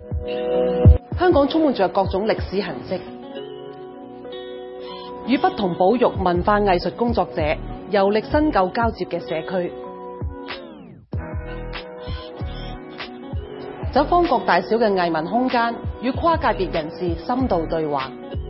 香港充滿着各種歷史痕跡，與不同保育文化藝術工作者遊歷新舊交接嘅社區，走訪各大小嘅藝文空間，與跨界別人士深度對話，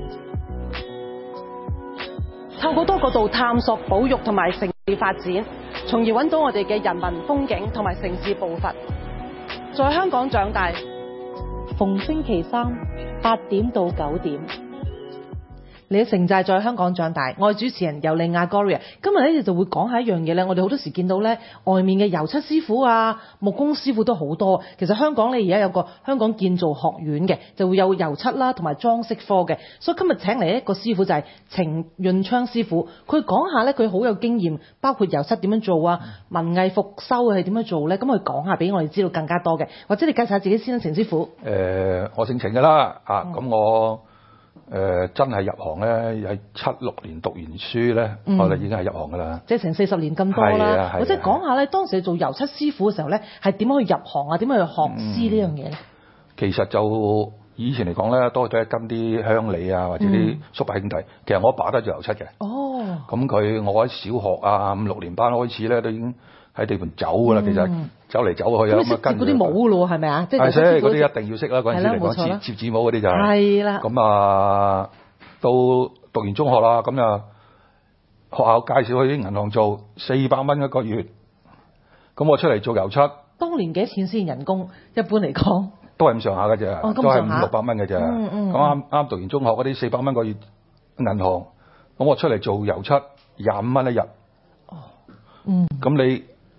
透過多角度探索保育同埋城市發展，從而揾到我哋嘅人文風景同埋城市步伐。在香港長大， 逢星期三8點到9點。 你嘅城寨在香港長大，我係主持人尤利亞 Gloria。今日咧就會講下一樣嘢咧，我哋好多時見到咧外面嘅油漆師傅啊、木工師傅都好多。其實香港咧而家有個香港建造學院嘅，就會有油漆啦同埋裝飾科嘅。所以今日請嚟一個師傅就係程潤昌師傅，佢講下咧佢好有經驗，包括油漆點樣做啊、文藝復修係點樣做咧，咁佢講下俾我哋知道更加多嘅。或者你介紹下自己先啦，程師傅。 我姓程㗎啦，咁我。真係入行咧，喺76年讀完書咧，我哋已經係入行㗎啦。 即係成40年咁多啦。或者講下咧，當時做油漆師傅嘅時候咧，係點樣去入行啊？點樣去學師呢樣嘢咧？ 其實就以前嚟講咧，多都係跟啲鄉里啊，或者啲叔伯兄弟。其實我阿爸都係做油漆嘅。哦。咁我喺小學啊5、6年班開始咧，都已經喺地盤走㗎啦。其實走嚟走去啊， 咁跟嗰啲帽㗎咯，係咪啊？ 即係嗰啲一定要識啦。嗰陣時嚟講，摺紙帽嗰啲就係啦。咁啊，到讀完中學啦，咁啊學校介紹去啲銀行做400蚊一個月。咁我出嚟做油漆。 當年幾多錢先人工？一般嚟講都係咁上下㗎啫，都係500、600蚊㗎啫。咁啱讀完中學嗰啲400蚊個月銀行，咁我出嚟做油漆25蚊一日。咁你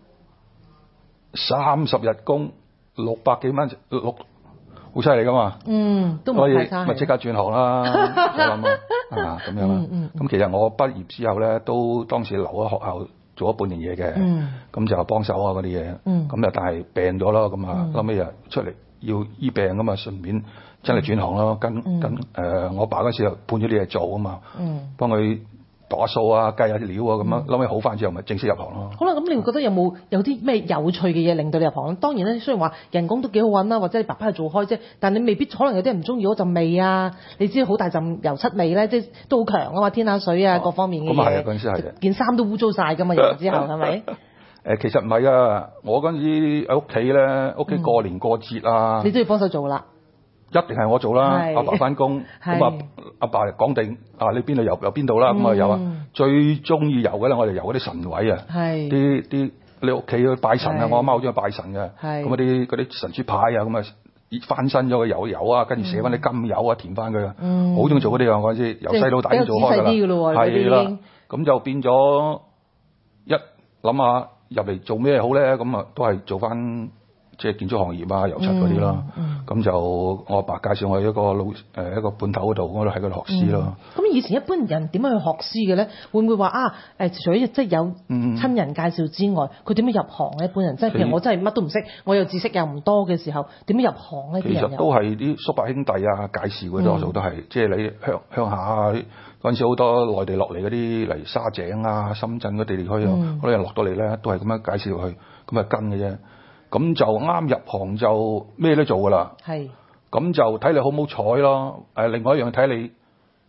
30日工600幾蚊，好犀利噶嘛？ 都冇太差。 咪即刻轉行啦，咁樣啦。咁其實我畢業之後咧，都當時留喺學校做咗半年嘢嘅，咁就幫手啊嗰啲嘢。咁但係病咗咯，咁啊後尾啊出嚟要醫病咁啊，順便真係轉行咯。跟我爸嗰時就判咗啲嘢做啊嘛，幫佢度下數啊，計下啲料啊，咁樣後尾好翻之後，咪正式入行咯。 好啦，咁你會覺得有啲咩有趣嘅嘢令到你入行？當然咧，雖然話人工都幾好揾啦，或者你爸爸係做開啫，但你未必可能有啲人唔中意嗰陣味啊。你知好大陣油漆味咧，即係都好強啊嘛，天下水啊各方面嘅嘢。咁啊係啊，嗰陣時係嘅。件衫都污糟晒㗎嘛，入嚟之後係咪？ 其實唔係啊，我嗰陣時喺屋企咧，屋企過年過節啊， 你都要幫手做啦。 一定係我做啦，阿爸翻工，咁阿爸講定你邊度游邊度啦，咁啊游啊，最中意游嘅咧，我哋游嗰啲神位啊，啲你屋企去拜神啊，我阿媽好中意拜神嘅，咁嗰啲神主牌啊，咁啊翻身咗去游啊，跟住寫翻啲金油啊，填翻佢啊，好中意做嗰啲啊，嗰陣時由細到大都做開㗎啦，係啦，咁就變咗一諗下入嚟做咩好咧，咁啊都係做翻。即係建築行業啊、油漆嗰啲啦，咁就我阿爸介紹我去一個判頭嗰度，我都喺嗰度學師咯。 咁以前一般人點樣去學師嘅咧？會唔會話除咗即係有親人介紹之外，佢點樣入行咧？一般人即係譬如我真係乜都唔識，我又知識又唔多嘅時候，點樣入行咧？ 其實都係啲叔伯兄弟啊介紹嘅，多數都係即係你鄉下啊嗰陣時好多內地落嚟嗰啲嚟沙井啊、深圳嗰地區啊，好多人落到嚟咧都係咁樣介紹去，咁啊跟嘅啫。咁就啱入行就咩都做㗎啦，咁就睇你好唔好彩咯。另外一樣睇你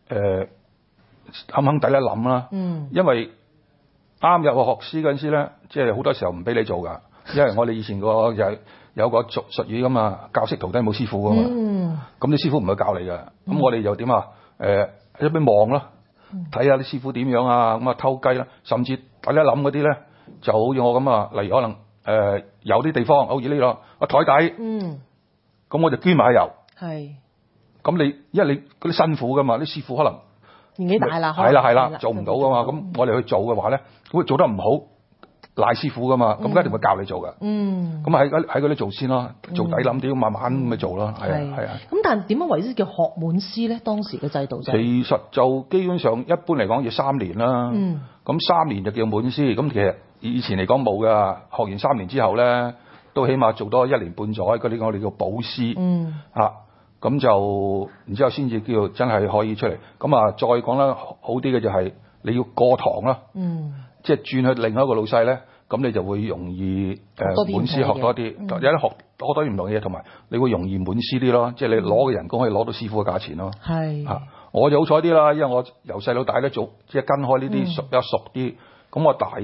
肯唔肯抵一諗啦。因為啱入個學師嗰陣時咧，即係好多時候唔俾你做㗎，因為我哋以前有個術語咁啊，教識徒弟冇師傅㗎嘛。咁啲師傅唔會教你㗎，咁我哋就點啊？喺一邊望咯，睇下啲師傅點樣啊，咁啊偷雞啦，甚至抵一諗嗰啲咧，就好似我咁啊，例如可能。有啲地方好似呢個台底，咁我就捐埋油。咁你因為你嗰啲辛苦噶嘛，啲師傅可能年紀大啦， 係啦，做唔到噶嘛。咁我哋去做嘅話咧，咁做得唔好賴師傅噶嘛，咁一定會教你做噶。咁喺嗰啲做先咯，做底諗啲，慢慢咪做咯。係啊。 咁但係點樣為之叫學滿師咧？當時嘅制度就其實就基本上一般嚟講要3年啦。咁3年就叫滿師。咁其實以前嚟講冇㗎，學完3年之後咧，都起碼做多1年半載嗰啲我哋叫保師。咁就然之後先至叫真係可以出嚟。咁啊，再講得好啲嘅就係你要過堂啦。即係轉去另外一個老細咧， 咁你就會容易滿師學多啲，有啲學多啲唔同嘅嘢，同埋你會容易滿師啲咯，即係你攞嘅人工可以攞到師傅嘅價錢咯。我就好彩啲啦，因為我由細到大都做，即係跟開呢啲比較熟啲，咁我大概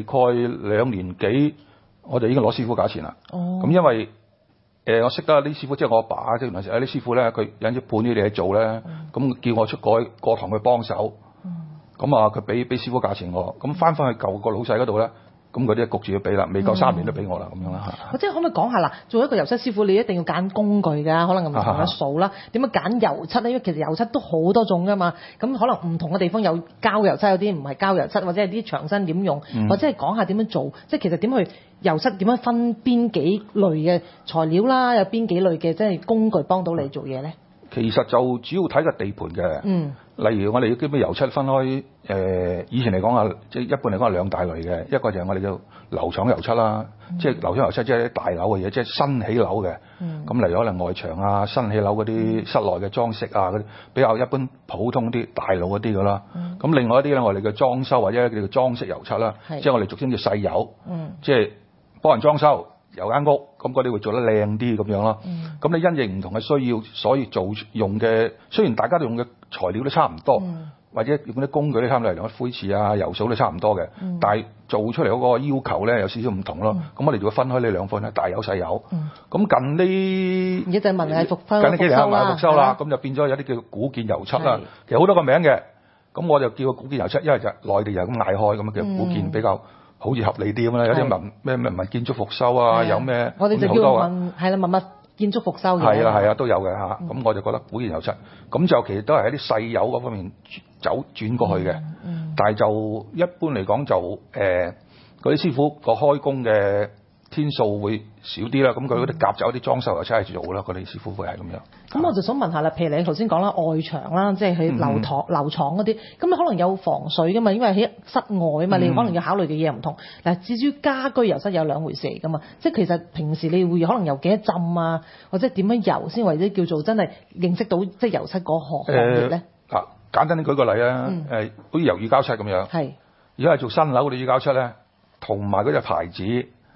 2年幾我就已經攞師傅價錢啦。咁因為我識得啲師傅，即係我阿爸，即係原來有啲師傅咧，佢有啲判啲嘢做咧，咁叫我出過堂去幫手，咁啊佢俾師傅價錢我，咁翻去舊個老細嗰度咧。咁嗰啲焗住要俾啦，未夠3年都俾我啦，咁樣啦嚇。 即係可唔可以講下啦？做一個油漆師傅，你一定要揀工具㗎，可能唔同嘅數啦。點樣揀油漆咧？因為其實油漆都好多種㗎嘛。咁可能唔同嘅地方有膠油漆，有啲唔係膠油漆，或者係啲牆身點用，或者係講下點樣做。即係其實點去油漆點樣分邊幾類嘅材料啦？有邊幾類嘅即係工具幫到你做嘢咧？ 其實就主要睇個地盤嘅。例如我哋基本油漆分開以前嚟講啊，即係一般嚟講係2大類嘅，一個就係我哋叫樓廠油漆啦，即係樓廠油漆即係啲大樓嘅嘢，即係新起樓嘅。咁例如可能外牆啊、新起樓嗰啲室內嘅裝飾啊嗰啲，比較一般普通啲大路嗰啲㗎啦。咁另外一啲咧，我哋嘅裝修或者叫做裝飾油漆啦，即係我哋俗稱叫細油，即係幫人裝修。有間屋咁嗰啲會做得靚啲咁樣咯。咁你因應唔同嘅需要，所以做用嘅雖然大家都用嘅材料都差唔多，或者用啲工具都差唔多，例如灰瓷啊、油掃都差唔多嘅，但係做出嚟嗰個要求咧有少少唔同咯。咁我哋就會分開呢兩款咧，大油細油。咁近呢而家就文藝復修近呢幾年復修啦，咁就變咗有啲叫古建油漆啦。其實好多個名嘅，咁我就叫個古建油漆，因為就內地又咁嗌開咁叫古建比較。好似合理啲咁啦，有啲文建築復修啊，有咩我哋就叫文建築復修嘅。 係啊，都有嘅嚇。咁我就覺得古建油漆，咁就其實都係喺啲細油嗰方面轉過去嘅。但係就一般嚟講就嗰啲師傅個開工嘅天數會少啲啦，咁佢嗰啲夾走啲裝修油漆係做啦，嗰啲師傅會係咁樣。 咁我就想問下啦，譬如你頭先講啦，外牆啦，即係喺樓廠嗰啲，咁你可能有防水噶嘛，因為喺室外啊嘛，你可能要考慮嘅嘢唔同。嗱，至於家居油漆有兩回事嚟噶嘛，即係其實平時你會可能油幾多浸啊，或者點樣油先為之叫做真係認識到即係油漆嗰行業咧？ 簡單啲舉個例啊，好似油乳膠漆咁樣。係。如果係做新樓嗰啲乳膠漆咧，同埋嗰隻牌子。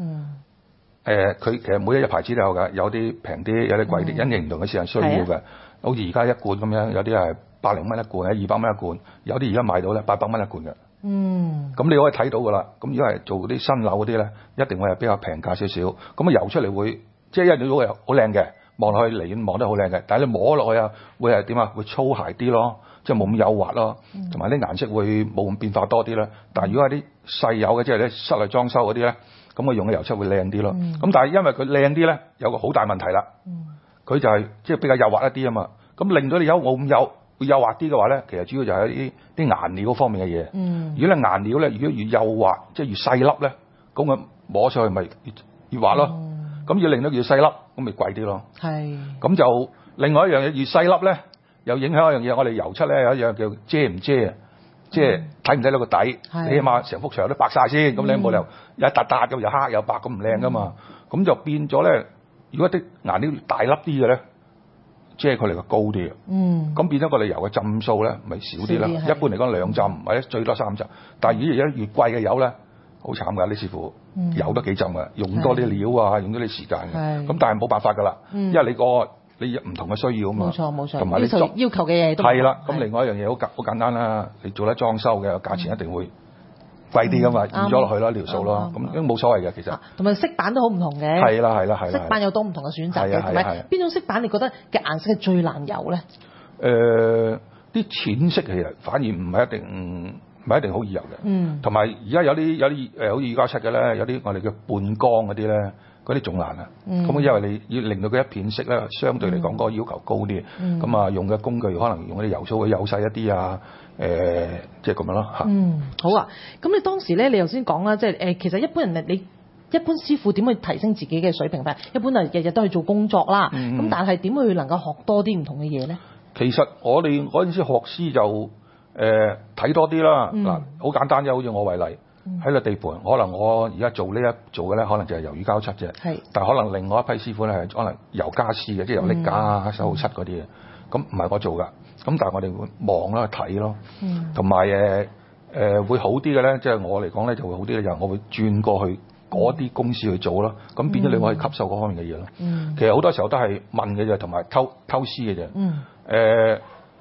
佢其實每一隻牌子都有㗎，有啲平啲，有啲貴啲，因應唔同嘅市場需要嘅。好似而家一罐咁樣，有啲係80蚊一罐，200蚊一罐，有啲而家賣到咧800蚊一罐嘅。咁你可以睇到㗎啦。咁如果係做啲新樓嗰啲咧，一定會係比較平價少少。咁啊油出嚟會，即係一樣都係好靚嘅，望落去離遠望得好靚嘅。但係你摸落去啊，會係點啊？會粗鞋啲咯，即係冇咁幼滑咯，同埋啲顏色會冇咁變化多啲啦。但係如果係啲細油嘅，即係啲室內裝修嗰啲咧。咁我用嘅油漆會靚啲咯，咁但係因為佢靚啲咧，有個好大問題啦。佢就係即係比較幼滑一啲啊嘛。咁令到你油冇咁幼，會幼滑啲嘅話咧，其實主要就係啲顏料嗰方面嘅嘢。如果你顏料咧，如果越幼滑，即係越細粒咧，咁佢摸上去咪越滑咯。咁要令到越細粒，咁咪貴啲咯。咁就另外一樣嘢，越細粒咧，又影響一樣嘢。我哋油漆咧有一樣叫遮唔遮啊？即係睇唔睇到個底？你起碼成幅牆都白晒先，咁你冇理由有一笪笪咁又黑又白咁唔靚噶嘛？咁就變咗咧，如果啲顏料大粒啲嘅咧，遮佢嚟個高啲啊。咁變咗個油嘅浸數咧，咪少啲啦。一般嚟講2浸或者最多3浸。但係如果而家越貴嘅油咧，好慘㗎啲師傅，油得幾浸㗎，用多啲料啊，用多啲時間嘅。咁但係冇辦法㗎啦，因為你唔同嘅需要啊嘛， 冇錯， 同埋你要求嘅嘢都係啦。咁另外一樣嘢好簡單啦，你做得裝修嘅價錢一定會貴啲噶嘛，預咗落去啦條數咯，咁都冇所謂嘅其實。同埋色板都好唔同嘅。係啦。色板有多唔同嘅選擇嘅，同埋邊種色板你覺得嘅顏色係最難油咧？ 啲淺色其實反而唔係一定好易油嘅。同埋而家有啲好似乳膠漆嘅咧，有啲我哋叫半光嗰啲咧。嗰啲仲難啊！咁因為你要令到佢一片色咧，相對嚟講嗰個要求高啲。咁啊，用嘅工具可能用嗰啲油粗會幼細一啲啊。即係咁樣咯嚇。 好啊。咁你當時咧，你頭先講啦，即係其實一般人你一般師傅點去提升自己嘅水平？一般日日都去做工作啦。咁但係點去能夠學多啲唔同嘅嘢咧？其實我哋嗰陣時學師就睇多啲啦。嗱，好簡單啫，好似我為例。喺個地盤，可能我而家做嘅咧，可能就係油乳膠漆啫。但係可能另外一批師傅咧係可能油家私嘅，即係油瀝架、手漆嗰啲嘅。咁唔係我做㗎。咁但係我哋會望啦、睇咯。同埋會好啲嘅咧，即係我嚟講咧就會好啲嘅，就係我會轉過去嗰啲公司去做咯，咁變咗你可以吸收嗰方面嘅嘢咯。其實好多時候都係問嘅啫，同埋偷師嘅啫。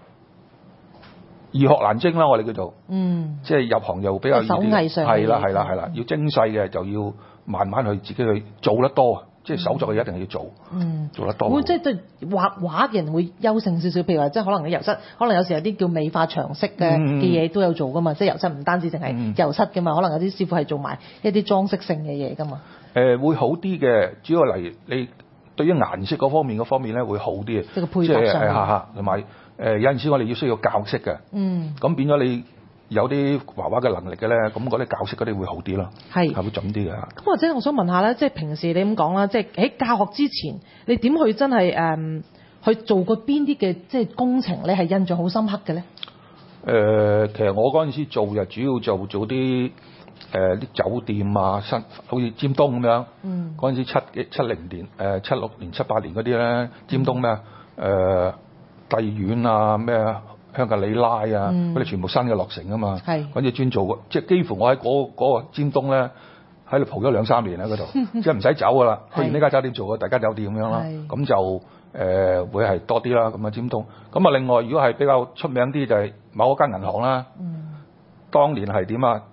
易學難精啦，我哋叫做，即係入行又比較易啲。 手藝上係啦，要精細嘅就要慢慢去自己去做得多，即係手作嘅一定係要做，做得多。 會即係對畫畫嘅人會優勝少少，譬如話即係可能你油漆，可能有時有啲叫美化長色嘅嘢都有做噶嘛，即係油漆唔單止淨係油漆噶嘛，可能有啲師傅係做埋一啲裝飾性嘅嘢噶嘛。 會好啲嘅，主要嚟你對於顏色嗰方面咧會好啲嘅， 即係個配搭上， 同埋有陣時我哋要需要教色嘅，咁變咗你有啲畫畫嘅能力嘅咧，咁嗰啲教色嗰啲會好啲咯，係會準啲嘅。 咁或者我想問下咧，即係平時你咁講啦，即係喺教學之前，你點去真係去做過邊啲嘅即係工程咧係印象好深刻嘅咧？ 其實我嗰陣時做就主要做啲酒店啊，好似尖東咁樣。嗰陣時70年、76年、78年嗰啲咧，尖東咩帝苑啊，咩香格里拉啊，嗰啲全部新嘅落成啊嘛。嗰陣時專做，即係幾乎我喺嗰個尖東咧喺度蒲咗2-3年喺嗰度，即係唔使走噶啦，去完呢間酒店做個大家酒店咁樣啦，咁就會係多啲啦。咁啊尖東，咁啊另外如果係比較出名啲就係某一間銀行啦。當年係點啊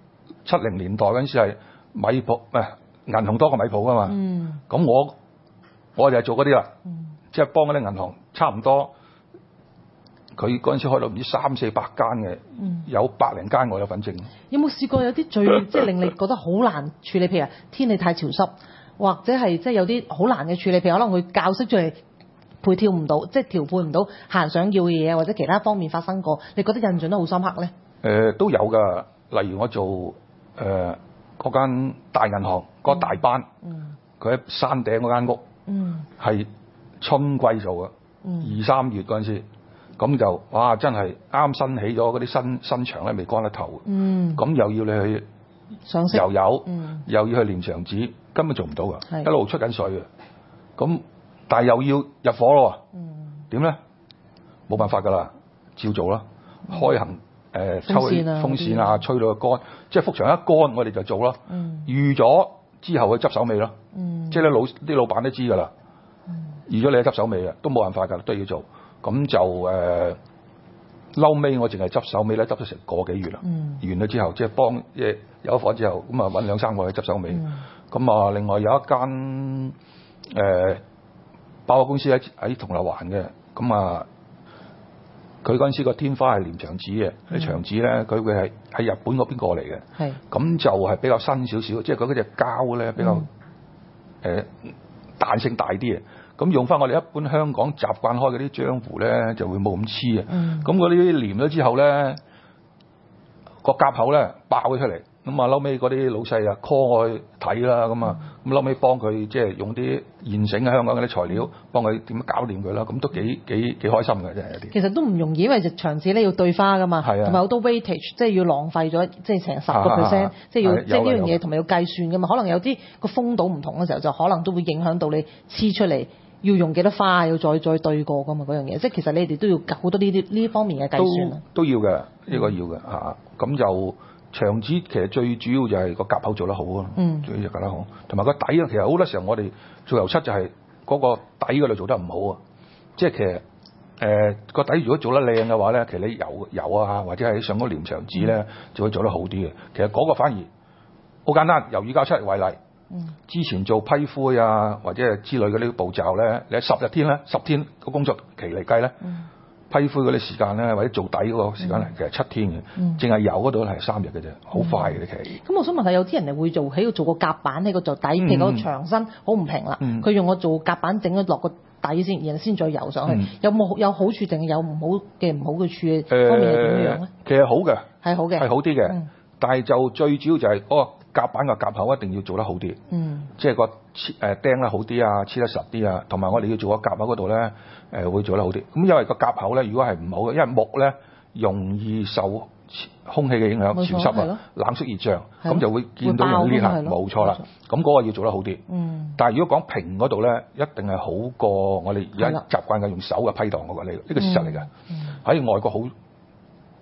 ？70年代嗰陣時係米鋪，銀行多過米鋪噶嘛。咁我就係做嗰啲啦，即係幫嗰啲銀行差唔多。佢嗰陣時開到唔知300-400間嘅，有100零間我有份證。 有冇試過有啲最即係令你覺得好難處理？譬如天氣太潮濕，或者係即係有啲好難嘅處理，譬如可能佢教識出嚟配跳唔到，即係調配唔到客人想要嘅嘢，或者其他方面發生過，你覺得印象都好深刻咧？ 都有㗎，例如我做嗰間大銀行嗰個大班，佢喺山頂嗰間屋，係春季做嘅，2-3月嗰陣時。咁就哇！真係啱新起咗嗰啲新牆咧，未乾得頭。咁又要你去油油，又要去連牆紙，根本做唔到㗎，一路出緊水嘅。咁但係又要入伙咯，點咧？冇辦法㗎啦，照做啦。開行抽風扇啊，吹到佢乾，即係幅牆一乾，我哋就做咯。預咗之後去執手尾咯。即係啲老闆都知㗎啦。預咗你去執手尾嘅，都冇辦法㗎，都要做。咁就嬲尾我淨係執手尾咧，執咗成個幾月啦。完咗之後，即係幫有咗夥之後，咁啊揾2-3個去執手尾。咁啊，另外有一間百貨公司喺銅鑼灣嘅，咁啊，佢嗰陣時個天花係連牆紙嘅，啲牆紙咧佢會係喺日本嗰邊過嚟嘅。咁就係比較新少少，即係佢嗰隻膠咧比較彈性大啲嘅。咁用翻我哋一般香港習慣開嗰啲漿糊咧，就會冇咁黐啊。咁嗰啲黏咗之後咧，個夾口咧爆咗出嚟。咁啊，嬲尾嗰啲老細啊 call 我去睇啦。咁嬲尾幫佢即係用啲現成嘅香港嗰啲材料，幫佢點樣搞掂佢啦。咁都幾開心嘅，真係有啲。 其實都唔容易，因為隻牆紙咧要對花噶嘛，同埋好多 weightage，即係要浪費咗，即係成10%，即係要即係呢樣嘢同埋要計算噶嘛。可能有啲個風度唔同嘅時候，就可能都會影響到你黐出嚟。要用幾多花，要再對過噶嘛嗰樣嘢，即係其實你哋都要好多呢方面嘅計算都要嘅，呢個要嘅嚇。咁就牆紙其實最主要就係個夾口做得好啊，最要夾得好，同埋個底啊。其實好多時候我哋做油漆就係嗰個底嗰度做得唔好啊。即係其實個底如果做得靚嘅話咧，其實你油啊或者係上嗰連牆紙咧就會做得好啲嘅。其實嗰個反而好簡單，由乳膠漆為例。之前做批灰啊，或者係之類嗰啲步驟咧，你喺10天個工作期嚟計咧，批灰嗰啲時間咧，或者做底嗰個時間咧，其實7天嘅，淨係油嗰度係3日嘅啫，好快嘅啲期。 咁我想問下，有啲人會做喺度做個夾板喺個做底，譬如個牆身好唔平啦，佢用我做夾板整咗落個底先，然後先再油上去，有好處定係有唔好嘅處嘅方面係點樣咧？ 其實好嘅， 係好嘅， 係好啲嘅，但係就最主要就係嗰個夾板個夾口一定要做得好啲，即係個釘得好啲啊，黐得實啲啊，同埋我哋要做個夾口嗰度咧，會做得好啲。咁因為個夾口咧，如果係唔好嘅，因為木咧容易受空氣嘅影響，潮濕啊、冷縮熱脹，咁就會見到有呢痕，冇錯啦。咁嗰個要做得好啲。但係如果講平嗰度咧，一定係好過我哋而家習慣嘅用手嘅批盪嗰個，呢個事實嚟嘅。喺外國好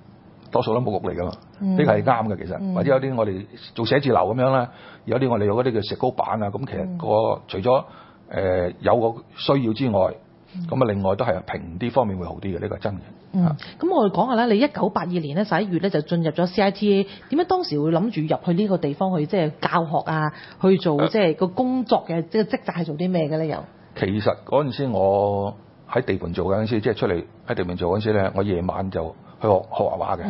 多數都木屋嚟㗎嘛，呢個係啱嘅其實。或者有啲我哋做寫字樓咁樣啦，有啲我哋有嗰啲叫石膏板啊，咁其實除咗有個需要之外，咁另外都係平啲方面會好啲嘅，呢個係真嘅。 咁我哋講下咧，你1982年咧11月咧就進入咗 CITA， 點解當時會諗住入去呢個地方去即係教學啊，去做即係個工作嘅即係職責係做啲咩嘅咧？又其實嗰陣時我喺地盤做嗰陣時，即係出嚟喺地盤做嗰陣時咧，我夜晚就去學畫畫嘅，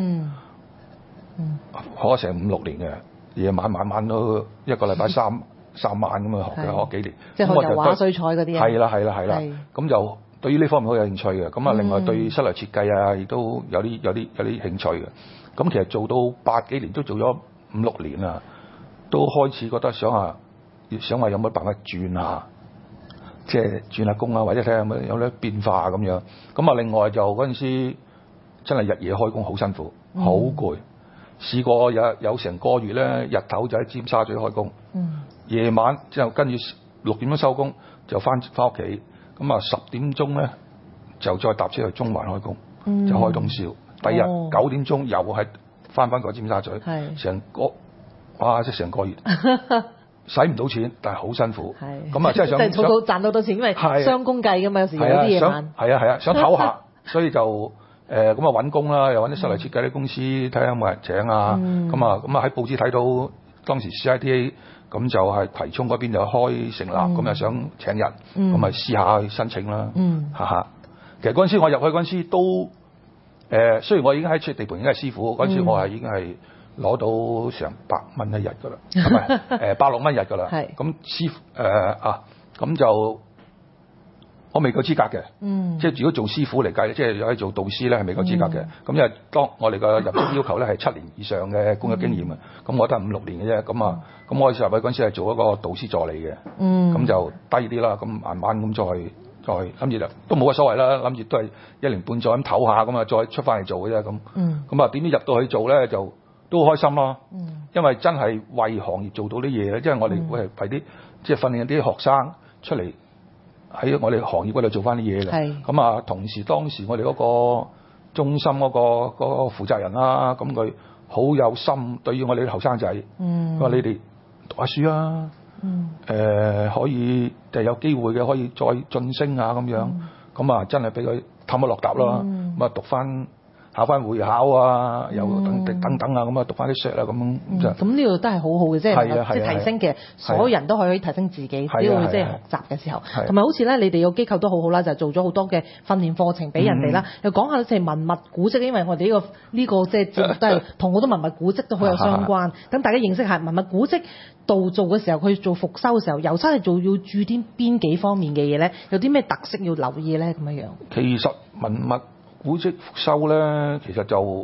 學咗成5-6年嘅，夜晚晚都一個禮拜3晚咁啊學嘅，學幾年。 即係學油畫、水彩嗰啲啊。 係啦，咁就對於呢方面好有興趣嘅。咁啊，另外對室內設計啊，亦都有啲興趣嘅。咁其實做到8幾年都做咗5-6年啦，都開始覺得想話有乜辦法轉下，即係轉下工啊，或者睇下有啲變化咁樣。咁啊，另外就嗰陣時真係日夜開工好辛苦，好攰。試過有成個月咧，日頭就喺尖沙咀開工，夜晚之後跟住6點鐘收工就翻屋企，咁啊10點鐘咧就再搭車去中環開工，就開通宵。第日9點鐘又係翻個尖沙咀，成個月使唔到錢，但係好辛苦。咁啊，即係想賺到錢，因為雙工計㗎嘛，有時有啲夜晚。 係啊，想唞下，所以就咁啊揾工啦，又揾啲室內設計啲公司睇下有冇人請啊。咁啊喺報紙睇到當時 CITA 咁就係葵涌嗰邊就開成立，咁又想請人，咁咪試下去申請啦。其實嗰陣時我入去嗰陣時都雖然我已經喺地盤已經係師傅，嗰陣時我係已經係攞到成100蚊一日㗎啦，唔係160蚊一日㗎啦。咁師傅咁就我未夠資格嘅，即係如果做師傅嚟計，即係可以做導師咧係未夠資格嘅。咁因為當我哋嘅入職要求咧係7年以上嘅工作經驗啊，咁我都係5-6年嘅啫。咁我入去嗰陣時係做一個導師助理嘅，咁就低啲啦。咁慢慢咁再諗住都冇乜所謂啦，諗住都係1年半載咁唞下，咁啊再出翻嚟做嘅啫咁。咁啊點知入到去做咧就都好開心咯，因為真係為行業做到啲嘢咧，因為我哋會係為啲即係訓練啲學生出嚟喺我哋行業嗰度做翻啲嘢嘅。咁啊同時當時我哋嗰個中心嗰個負責人啦，咁佢好有心對於我哋啲後生仔，佢話你哋讀下書啊，可以就有機會嘅可以再晉升啊咁樣，咁啊真係俾佢氹一落搭啦，咁啊讀翻考翻會考啊，又等等啊，咁啊讀翻啲書啦咁就。 咁呢個都係好好嘅，即係提升嘅，所有人都可以提升自己，只要即係學習嘅時候。同埋好似咧，你哋個機構都好好啦，就做咗好多嘅訓練課程俾人哋啦。又講下即係文物古蹟，因為我哋呢個即係節目都係同好多文物古蹟都好有相關。等大家認識下文物古蹟度做嘅時候，佢做復修嘅時候，油漆係做要注啲邊幾方面嘅嘢咧？有啲咩特色要留意咧？咁樣樣。 其實文物古蹟復修咧，其實就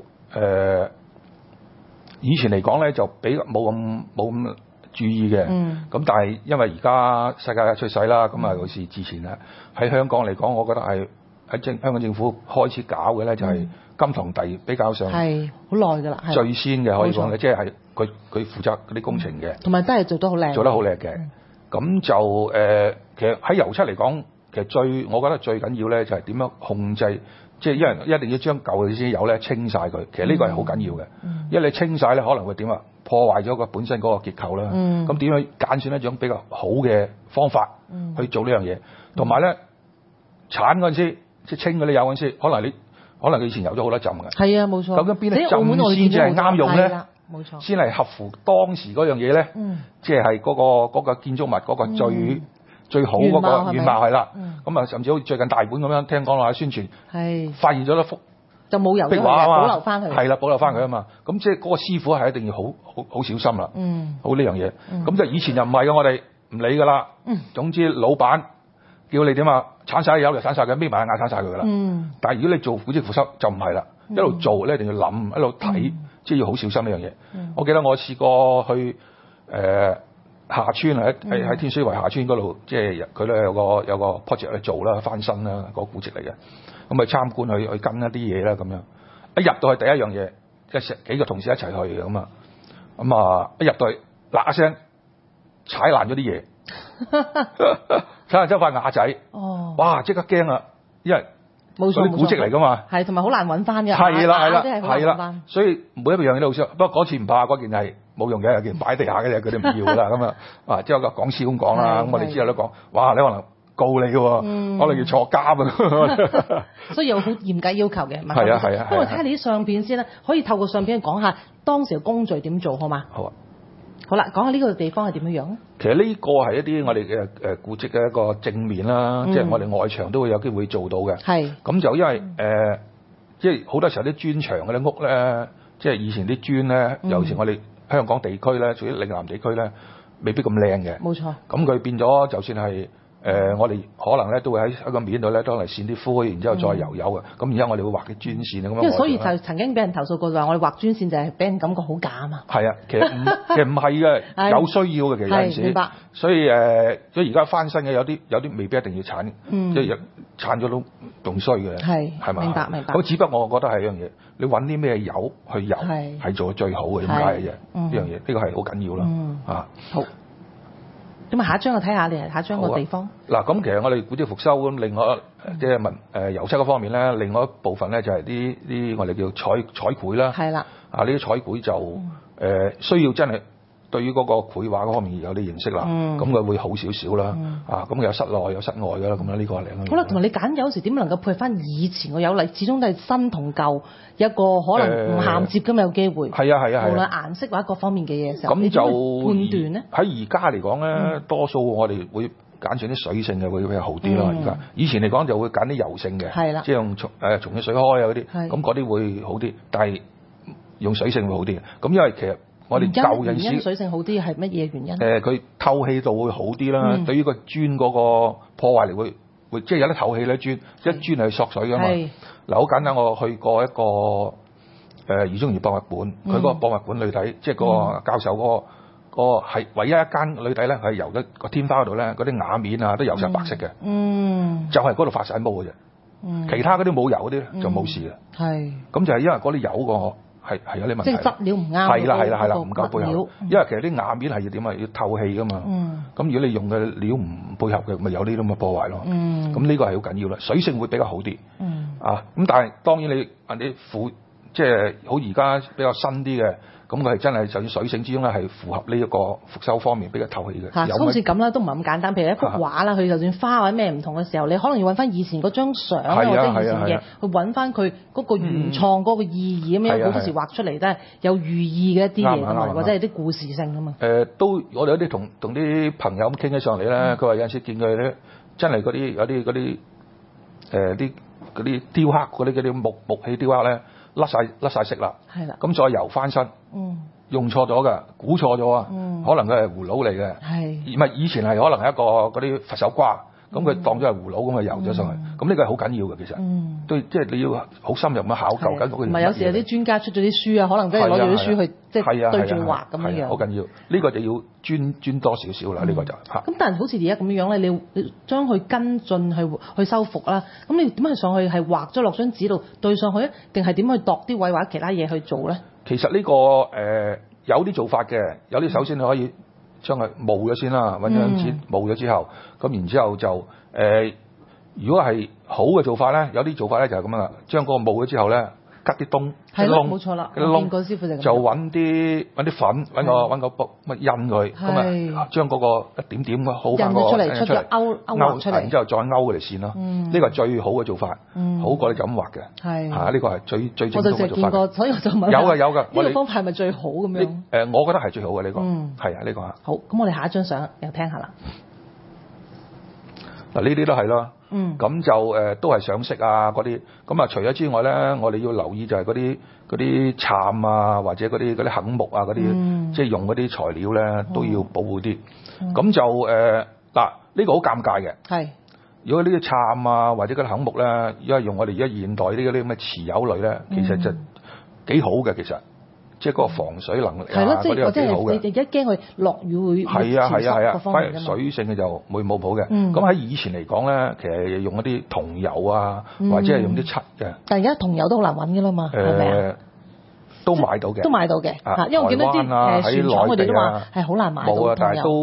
以前嚟講咧就比較冇咁注意嘅。咁但係因為而家世界嘅趨勢啦，咁啊好似之前咧喺香港嚟講，我覺得係喺香港政府開始搞嘅咧，就係金堂地比較上係好耐㗎啦， 最先嘅可以講嘅，即係佢負責嗰啲工程嘅， 同埋都係做得好靚， 做得好靚嘅。咁就其實喺油漆嚟講，其實我覺得最緊要咧就係點樣控制。即係因為一定要將舊嘅啲油咧清晒佢，其實呢個係好緊要嘅。因為你清晒咧，可能會點啊？破壞咗個本身嗰個結構啦。咁點樣揀選一種比較好嘅方法去做呢樣嘢？同埋咧，鏟嗰陣時，即係清嗰啲油嗰陣時，可能佢以前油咗好多浸嘅。 係啊，冇錯。 究竟邊啲浸先至係啱用咧？ 冇錯。 先係合乎當時嗰樣嘢咧。即係嗰個建築物嗰個最好嗰個原貌係啦，咁啊甚至好似最近大本咁樣，聽講話宣傳發現咗一幅就冇油壁畫啊嘛， 保留翻佢係啦，保留翻佢啊嘛，咁即係嗰個師傅係一定要好小心啦，好呢樣嘢，咁就以前就唔係嘅，我哋唔理㗎啦，總之老闆叫你點啊，鏟晒油就鏟晒佢，搣埋眼鏟晒佢㗎啦，但係如果你做古蹟復修就唔係啦，一路做咧一定要諗，一路睇，即係要好小心呢樣嘢。我記得我試過去下村喺天水圍下村嗰度，即係佢咧有個 project 去做啦，翻新啦，個古蹟嚟嘅。咁去參觀去跟一啲嘢啦，咁樣一入到去第一樣嘢，即係幾個同事一齊去嘅咁啊，一入到去嗱一聲踩爛咗啲嘢，踩爛咗塊瓦仔，哇！即刻驚啊，因為冇錯， 啲古蹟嚟㗎嘛。 係，同埋好難揾翻嘅。 係啦， 係啦， 所以每一樣嘢都好少。不過嗰次唔怕，嗰件係冇用嘅，有件擺地下嘅啫，佢哋唔要㗎啦。咁啊，之後個講師咁講啦，咁我哋之後都講，哇！你可能告你喎，可能要坐監啊。 所以有好嚴格要求嘅。 係啊。 不過睇下你啲相片先啦，可以透過相片講下當時嘅工序點做好嘛？ 好啊。 好啦，講下呢個地方係點樣樣。 其實呢個係一啲我哋嘅古蹟嘅一個正面啦，即係我哋外牆都會有機會做到嘅。係。咁就因為即係好多時候啲磚牆嗰啲屋咧，即係以前啲磚咧，尤其我哋香港地區咧，屬於嶺南地區咧，未必咁靚嘅。冇錯。咁佢變咗，就算係我哋可能咧都會喺個面度咧，當嚟閃啲灰，然之後再油嘅。咁然之後我哋會畫啲磚線咁樣。因為所以就曾經俾人投訴過話，我哋畫磚線就係俾人感覺好假啊嘛。係啊，其實唔係嘅，有需要嘅，其實有陣時。明白。所以而家翻新嘅有啲未必一定要鏟，即係鏟咗都仲衰嘅。係嘛？明白。咁只不過我覺得係一樣嘢，你揾啲咩油去油係做得最好嘅，點解嘅啫？呢樣嘢呢個係好緊要啦。啊，好。咁啊，下一張我睇下，你係下一張個地方。嗱，咁其實我哋古蹟復修咁，另外即係油漆嗰方面咧，另外一部分咧就係啲我哋叫彩繪啦。係啦。啊，呢啲彩繪就需要真係對於嗰個繪畫嗰方面有啲認識啦。咁佢會好少少啦。啊，咁有室內有室外㗎啦。咁樣呢個係另一。好啦，同埋你揀有時點能夠配合翻以前個有例，始終都係新同舊，有一個可能唔銜接㗎嘛，有機會。係啊。無論顏色或者各方面嘅嘢時候，咁就判斷咧。喺而家嚟講咧，多數我哋會揀選啲水性嘅會比較好啲啦。而家以前嚟講就會揀啲油性嘅，即係用松嘅水開啊嗰啲，咁嗰啲會好啲。但係用水性會好啲嘅。咁因為其實我哋舊陣時原因水性好啲係乜嘢原因？佢透氣度會好啲啦。對於個磚嗰個破壞力會即係有得透氣咧，磚一磚係索水㗎嘛。嗱，好簡單，我去過一個余宗儀博物館，佢嗰個博物館女體，即係嗰個教授嗰個係唯一一間女體咧，係油得個天花嗰度咧，嗰啲瓦面啊都油晒白色嘅。就係嗰度發晒毛嘅啫。其他嗰啲冇油嗰啲就冇事嘅。係。咁就係因為嗰啲油個係有啲問題。即係質料唔啱。係啦，唔夠配合。因為其實啲瓦面係要點啊？要透氣㗎嘛。咁如果你用嘅料唔配合嘅，咪有啲咁嘅破壞咯。咁呢個係好緊要啦。水性會比較好啲。咁但係當然你即係好而家比較新啲嘅，咁佢係真係就算水性之中咧係符合呢一個復修方面比較透氣嘅。好似咁啦，都唔係咁簡單。譬如一幅畫啦，佢就算花或者咩唔同嘅時候，你可能要揾翻以前嗰張相或者以前嘅，去揾翻佢嗰個原創嗰個意義咁樣。好多時畫出嚟都係有寓意嘅一啲嘢㗎嘛，或者係啲故事性㗎嘛。都我哋有啲同啲朋友咁傾起上嚟咧，佢話有陣時見佢咧真係嗰啲有啲嗰啲雕刻嗰啲木器雕刻咧。甩晒色啦，係啦，咁再油翻身，用錯咗㗎，估錯咗啊，可能佢係葫蘆嚟嘅，唔係以前係可能係一個嗰啲佛手瓜，咁佢當咗係葫蘆咁啊油咗上去，咁呢個係好緊要嘅其實，對，即係你要好深入咁考究緊嗰個。唔係有時有啲專家出咗啲書啊，可能真係攞住啲書去即係對住畫咁樣樣。好緊要，呢個就要專多少少啦，呢個就嚇。咁但係好似而家咁樣咧，你將佢跟進去修復啦，咁你點去上去係畫咗落張紙度對上去啊？定係點去度啲位或者其他嘢去做咧？其實呢個有啲做法嘅，有啲首先你可以將佢冒咗先啦，揾張紙冒咗之後，咁然之後就如果係好嘅做法咧，有啲做法咧就係咁樣啦，將嗰個冒咗之後咧，吉啲窿，係咯，冇錯啦，啲窿師傅就揾啲粉，揾個布乜印佢，咁啊將嗰個一點點好翻個印出嚟，出咗勾出嚟，然之後再勾佢條線咯。呢個係最好嘅做法，好過你就咁畫嘅。係呢個係最正宗嘅做法。我就見過，所以我就問。有㗎。呢個方法係咪最好咁樣？我覺得係最好嘅呢個。係啊，呢個啊。好，咁我哋下一張相又聽下啦。嗱，呢啲都係咯。咁就都係上色啊嗰啲，咁啊除咗之外咧，我哋要留意就係嗰啲杉啊，或者嗰啲杏木啊嗰啲，即係用嗰啲材料咧都要保護啲。咁就嗱呢個好尷尬嘅。係。如果呢啲杉啊或者嗰啲杏木咧，如果係用我哋而家現代啲嗰啲咁嘅瓷釉類咧，其實就幾好嘅其實。即係嗰個防水能力啊，嗰啲又幾好嘅。你一驚佢落雨會潮濕，反而水性嘅就會冇好嘅。咁喺以前嚟講咧，其實用一啲桐油啊，或者係用啲漆嘅。但係而家桐油都好難揾㗎啦嘛，係咪啊？都買到嘅，因為我見到啲船廠佢哋都話係好難買到桐油。冇啊，但係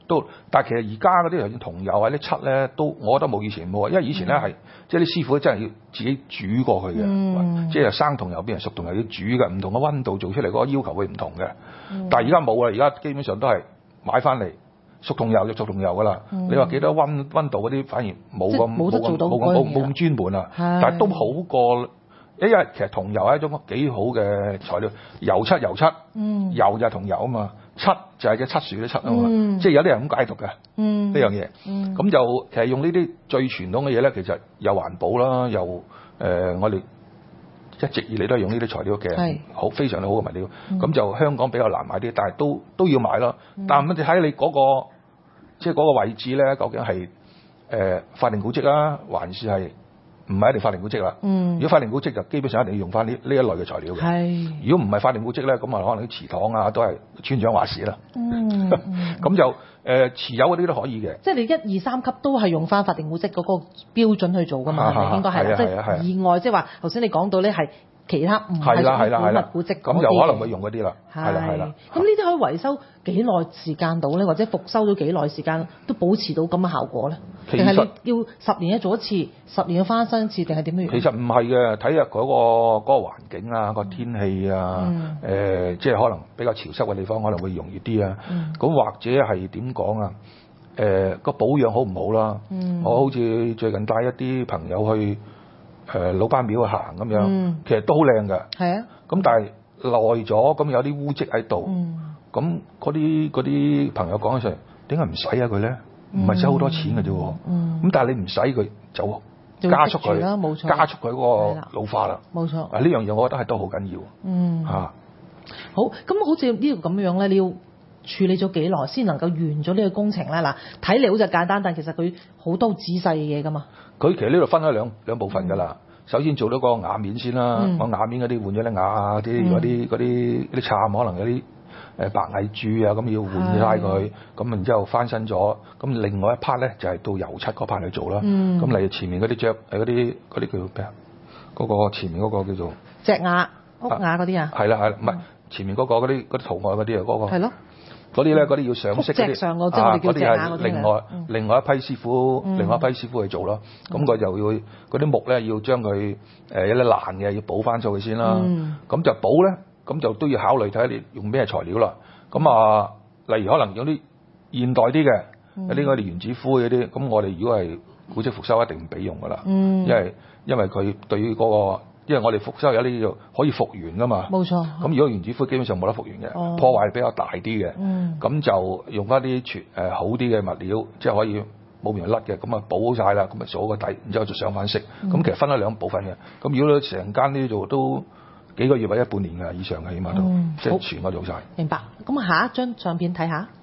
但係其實而家嗰啲就算桐油啊啲漆咧，都我覺得冇以前冇啊，因為以前咧係即係啲師傅真係要自己煮過去嘅，即係生桐油變成熟桐油要煮嘅，唔同嘅溫度做出嚟嗰個要求會唔同嘅。但係而家冇啦，而家基本上都係買翻嚟熟桐油就熟桐油噶啦。你話幾多溫度嗰啲反而冇咁專門啊，但係都好過。因為其實桐油係一種幾好嘅材料，油漆，油就係桐油啊嘛，漆就係隻漆樹啲漆啊嘛，即係有啲人咁解讀嘅呢樣嘢。咁就其實用呢啲最傳統嘅嘢咧，其實又環保啦，又我哋一直以嚟都係用呢啲材料嘅，好非常好嘅物料。咁就香港比較難買啲，但係都要買咯。但係問題睇你嗰個即係嗰個位置咧，究竟係法定古蹟啦，還是係？唔係一定法定古蹟啦。如果法定古蹟就基本上一定要用翻呢一類嘅材料嘅。如果唔係法定古蹟咧，咁啊可能啲祠堂啊都係村長話事啦。咁就持有嗰啲都可以嘅。 即係你1、2、3級都係用翻法定古蹟嗰個標準去做㗎嘛？係咪應該係？即係意外，即係話頭先你講到咧係其他唔係古物古蹟嗰啲， 咁就可能會用嗰啲啦。係啦。 咁呢啲可以維修幾耐時間到咧？或者復修咗幾耐時間都保持到咁嘅效果咧？定係你要10年做一次，10年要翻新一次，定係點樣？ 其實唔係嘅，睇下嗰個環境啊，個天氣啊，即係可能比較潮濕嘅地方可能會容易啲啊。咁或者係點講啊？個保養好唔好啦？我好似最近帶一啲朋友去老班廟去行咁樣，其實都好靚㗎。係啊。咁但係耐咗，咁有啲污跡喺度。咁嗰啲朋友講起上嚟，點解唔洗啊佢咧？唔係使好多錢嘅啫喎。咁但係你唔使佢就加速佢，加速佢嗰個老化啦。冇錯。呢樣嘢我覺得係都好緊要。 好，咁好似呢個咁樣咧，你要處理咗幾耐先能夠完咗呢個工程咧？嗱，睇嚟好似簡單，但其實佢好多仔細嘅嘢㗎嘛。佢其實呢度分開兩部分㗎啦。首先做到個瓦面先啦，個瓦面嗰啲換咗啲瓦啊，嗰啲杉可能有啲白蟻柱啊，咁要換晒佢，咁然之後翻新咗，咁另外一 part 咧就係到油漆嗰 part 去做啦。咁例如前面嗰啲嗰啲叫咩啊？嗰個前面嗰個叫做隻瓦屋瓦嗰啲啊？ 係啦，唔係前面嗰個嗰啲圖案嗰啲啊，嗰個係咯。嗰啲咧，嗰啲要上色嗰啲，嗰啲係另外一批師傅去做咯。咁佢就要嗰啲木咧，要將佢有啲爛嘅要補翻出去先啦。咁就補咧，咁就都要考慮睇下你用咩材料啦。咁例如可能用啲現代啲嘅，有啲我哋原子灰嗰啲，咁我哋如果係古蹟復修一定唔俾用噶啦。因為佢對於嗰個。因為我哋復修有啲叫可以復原噶嘛，冇錯。咁如果原子灰基本上冇得復原嘅，破壞比較大啲嘅，咁就用翻啲好啲嘅物料，即係可以冇面甩嘅，咁啊補好晒啦，咁啊鎖個底，然之後就上翻色。咁其實分咗兩部分嘅。咁如果你成間呢度都幾個月或者半年嘅以上嘅，起碼都即係全個做晒。 明白。咁下一張相片睇下。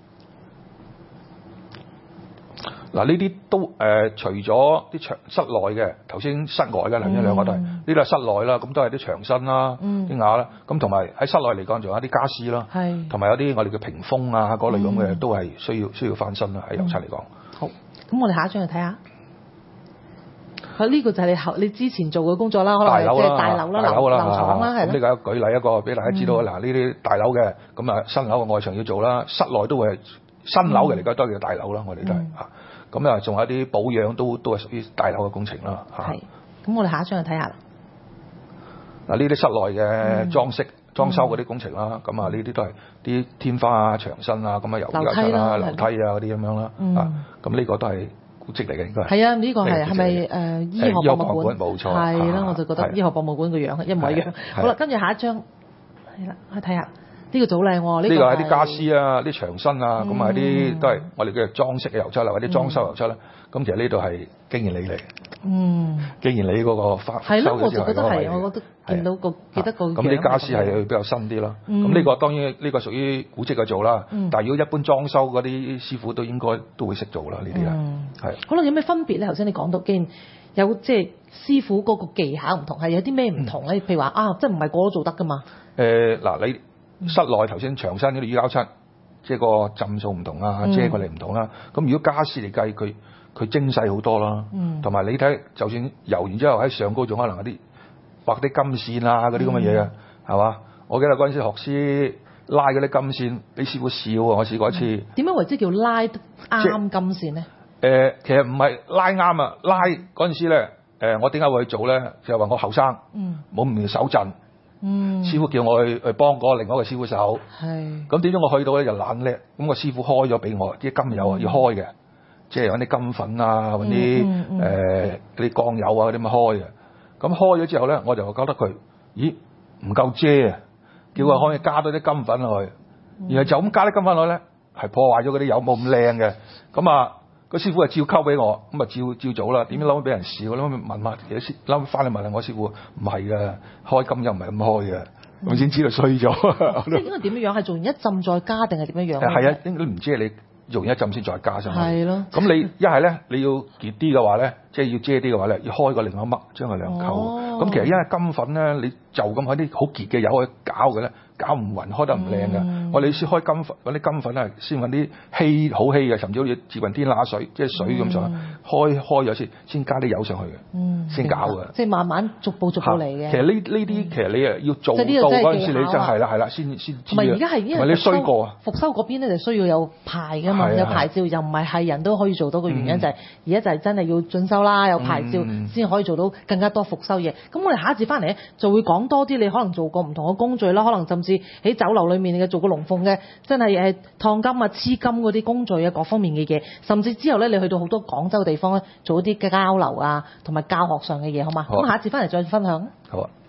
嗱，呢啲都除咗啲室內嘅，頭先室外嘅，頭先兩個都係，呢啲係室內啦，咁都係啲牆身啦、啲瓦啦，咁同埋喺室內嚟講，仲有啲家私啦，同埋有啲我哋嘅屏風啊嗰類咁嘅，都係需要翻新啦，喺油漆嚟講。 好，咁我哋下一張嚟睇下。呢個就係你之前做嘅工作啦，可能即係大樓啦、樓廠啦，係。 咁呢個舉例一個俾大家知道，嗱呢啲大樓嘅，咁啊新樓嘅外牆要做啦，室內都會係新樓嘅嚟講都係叫大樓啦，我哋都係嚇。咁啊，仲有啲保養都係屬於大樓嘅工程啦。 係。咁我哋下一張去睇下啦。 嗱，呢啲室內嘅裝修嗰啲工程啦，咁啊呢啲都係啲天花啊、牆身啊，咁啊油漆啦、樓梯啊嗰啲咁樣啦。咁呢個都係古蹟嚟嘅應該。 係啊，呢個係咪醫學博物館？ 冇錯。 係啦，我就覺得醫學博物館個樣一模一樣。好啦，跟住下一張，係啦，去睇下。呢個好靚喎！呢個係啲家私啊、啲牆身啊，咁係啲都係我哋嘅裝飾嘅油漆啦，或者裝修油漆啦。咁其實呢度係經驗里嚟。經驗里嗰個發修嘅時候我就覺得係，我覺得見到記得個樣。 咁啲家私係比較新啲咯。咁呢個當然呢個屬於古蹟嘅做啦。但係如果一般裝修嗰啲師傅都應該都會識做啦，呢啲係。 可能有咩分別咧？頭先你講到，既然有即係師傅嗰個技巧唔同，係有啲咩唔同咧？譬如話即係唔係個個都做得㗎嘛？ 嗱你。室內頭先牆身嗰啲乳膠漆，即係個浸數唔同啊，遮佢哋唔同啦。咁如果家私嚟計，佢精細好多啦。同埋你睇，就算油完之後喺上高仲可能有啲畫啲金線啊嗰啲咁嘅嘢嘅，係嘛？我記得嗰陣時學師拉嗰啲金線俾師傅笑啊！我試過一次。 點樣為之叫拉啱金線咧？ 其實唔係拉啱啊，拉嗰陣時咧，我點解會去做咧？就係話我後生，冇咁手震。師傅叫我去幫嗰另外一個師傅手。係。咁點知我去到咧就懶叻，咁個師傅開咗俾我啲金油啊，要開嘅，即係揾啲金粉啊，揾啲啲鋼油啊嗰啲咁開嘅。咁開咗之後咧，我就覺得佢，咦唔夠遮啊！叫佢可以加多啲金粉落去，然後就咁加啲金粉落去咧，係破壞咗嗰啲油，冇咁靚嘅。咁啊，個師傅就照溝俾我，咁啊照做啦。點知撈俾人笑，撈問下其實撈翻嚟問下我師傅，唔係㗎，開金又唔係咁開嘅，我先知道衰咗。 即係應該點樣？係做完一浸再加定係點樣？ 係啊，應該唔知你用一浸先再加上去。 係咯。 咁你一係咧，你要結啲嘅話咧，即係要遮啲嘅話咧，要開個另外一粒，將佢兩溝。咁其實因為金粉咧，你就咁喺啲好結嘅油去搞嘅咧，搞唔勻，開得唔靚嘅。我哋先開金粉，揾啲金粉咧，先揾啲稀好稀嘅，甚至好似接近天拿水，即係水咁上去，開咗先加啲油上去嘅，先搞嘅。 即係慢慢逐步嚟嘅。 其實呢啲其實你要做到嗰陣時，你真係啦，先知。 唔係而家係因為你衰過啊！ 復修嗰邊咧就需要有牌㗎嘛，有牌照又唔係人都可以做到嘅原因就係而家就係真係要進修啦，有牌照先可以做到更加多復修嘢。咁我哋下一節翻嚟咧就會講多啲你可能做過唔同嘅工序啦，可能甚至喺酒樓裏面你嘅做過龍鳳嘅，真係燙金啊、黐金嗰啲工序啊，各方面嘅嘢，甚至之後咧你去到好多廣州地方咧做一啲嘅交流啊，同埋教學上嘅嘢，好嘛？咁下一節翻嚟再分享。 好啊。